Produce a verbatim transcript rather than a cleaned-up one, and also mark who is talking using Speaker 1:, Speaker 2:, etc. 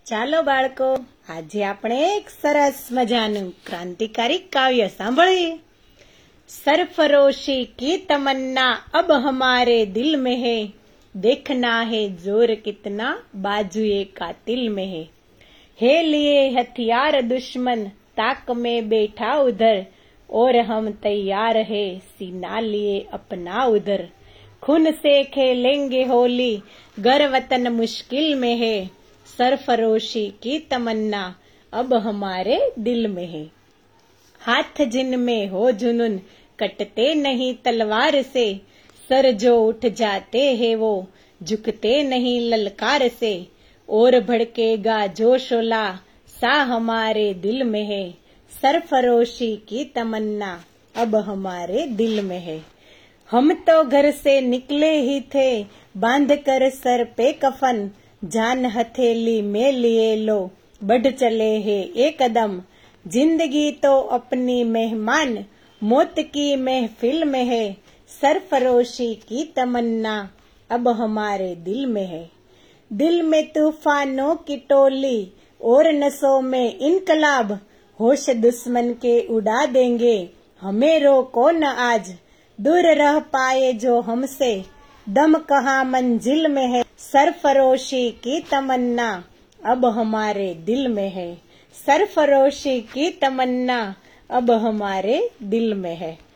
Speaker 1: ચાલો બાળકો, આજે આપણે એક સરસ મજાનું ક્રાંતિકારી કાવ્ય સાંભળીએ। सरफरोशी की तमन्ना अब हमारे दिल में है, देखना है जोर कितना बाजुए कातिल में है। है लिए हथियार दुश्मन ताक में बैठा उधर, और हम तैयार है सीना लिए अपना उधर। खून से खेलेंगे होली गर वतन मुश्किल में है, सरफरोशी की तमन्ना अब हमारे दिल में है। हाथ जिनमें हो जुनून कटते नहीं तलवार से, सर जो उठ जाते हैं वो झुकते नहीं ललकार से। और भड़केगा जो शोला सा हमारे दिल में है, सरफरोशी की तमन्ना अब हमारे दिल में है। हम तो घर से निकले ही थे बांध कर सर पे कफन, जान हथेली में लिए लो बढ़ चले हैं एक कदम। जिंदगी तो अपनी मेहमान मौत की महफिल में है, सरफरोशी की तमन्ना अब हमारे दिल में है। दिल में तूफानों की टोली और नसों में इनकलाब, होश दुश्मन के उड़ा देंगे हमें रोको न आज। दूर रह पाए जो हमसे दम कहाँ मंजिल में है, सरफरोशी की तमन्ना अब हमारे दिल में है। सरफरोशी की तमन्ना अब हमारे दिल में है।